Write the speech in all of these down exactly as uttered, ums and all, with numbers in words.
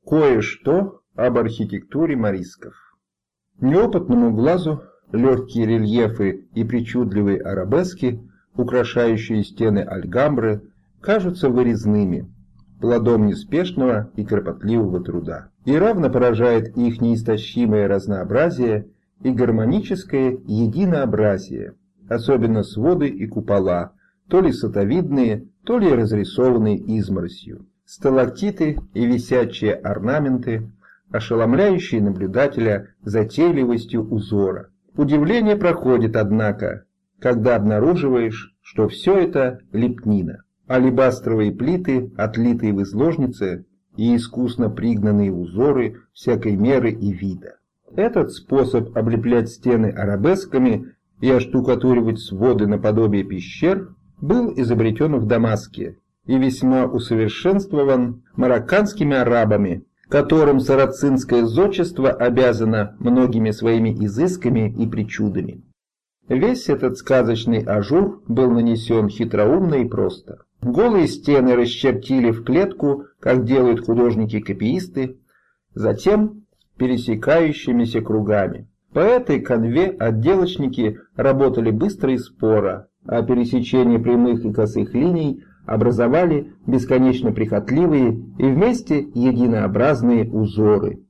Кое-что об архитектуре морисков. Неопытному глазу легкие рельефы и причудливые арабески, украшающие стены Альгамбры, кажутся вырезными, плодом неспешного и кропотливого труда. И равно поражает их неистощимое разнообразие и гармоническое единообразие, особенно своды и купола, то ли сатовидные, то ли разрисованные изморосью, сталактиты и висячие орнаменты, ошеломляющие наблюдателя затейливостью узора. Удивление проходит, однако, когда обнаруживаешь, что все это лепнина. Алебастровые плиты, отлитые в изложнице, и искусно пригнанные узоры всякой меры и вида. Этот способ облеплять стены арабесками и оштукатуривать своды наподобие пещер был изобретен в Дамаске и весьма усовершенствован марокканскими арабами, которым сарацинское зодчество обязано многими своими изысками и причудами. Весь этот сказочный ажур был нанесен хитроумно и просто. Голые стены расчертили в клетку, как делают художники-копиисты, затем пересекающимися кругами. По этой канве отделочники работали быстро и споро, а пересечение прямых и косых линий образовали бесконечно прихотливые и вместе единообразные узоры.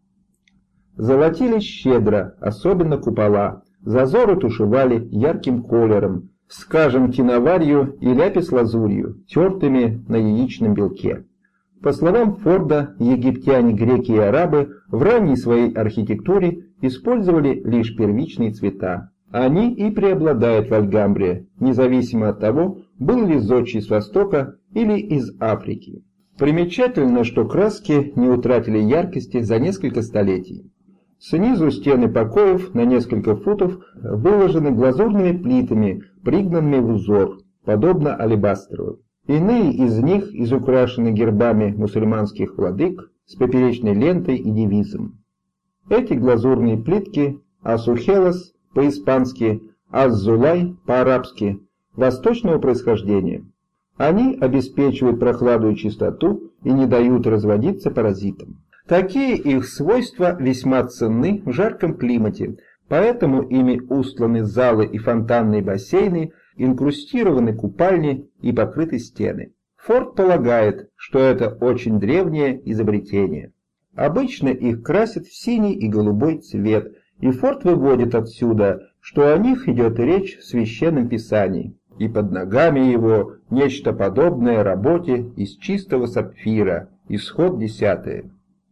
Золотились щедро, особенно купола, зазоры тушевали ярким колером, скажем, киноварью и ляпис-лазурью, тертыми на яичном белке. По словам Форда, египтяне, греки и арабы в ранней своей архитектуре использовали лишь первичные цвета. Они и преобладают в Альгамбре, независимо от того, был ли зодчий с Востока или из Африки. Примечательно, что краски не утратили яркости за несколько столетий. Снизу стены покоев на несколько футов выложены глазурными плитами, пригнанными в узор, подобно алебастровым. Иные из них изукрашены гербами мусульманских владык с поперечной лентой и девизом. Эти глазурные плитки асухелос по-испански, аззулай по-арабски, восточного происхождения. Они обеспечивают прохладу и чистоту и не дают разводиться паразитам. Такие их свойства весьма ценны в жарком климате, поэтому ими устланы залы и фонтанные бассейны, инкрустированы купальни и покрыты стены. Форд полагает, что это очень древнее изобретение. Обычно их красят в синий и голубой цвет, и Форд выводит отсюда, что о них идет речь в Священном Писании, и под ногами его нечто подобное работе из чистого сапфира, Исход десятый.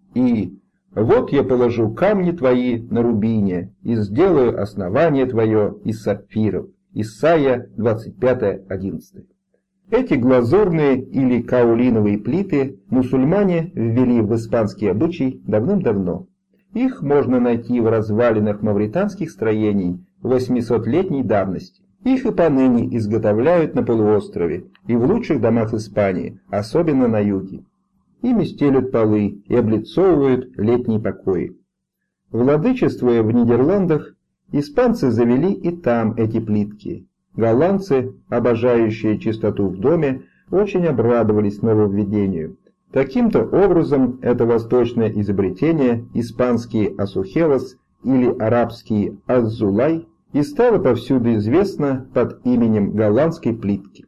И вот я положу камни твои на рубине и сделаю основание твое из сапфиров. Исайя двадцать пять одиннадцать. Эти глазурные или каолиновые плиты мусульмане ввели в испанский обычай давным-давно. Их можно найти в развалинах мавританских строений восьмисотлетней давности. Их и поныне изготовляют на полуострове и в лучших домах Испании, особенно на юге. Ими стелют полы и облицовывают летние покои. Владычествуя в Нидерландах, испанцы завели и там эти плитки. Голландцы, обожающие чистоту в доме, очень обрадовались нововведению. Таким-то образом это восточное изобретение, испанский асухелос или арабский аззулай, и стало повсюду известно под именем голландской плитки.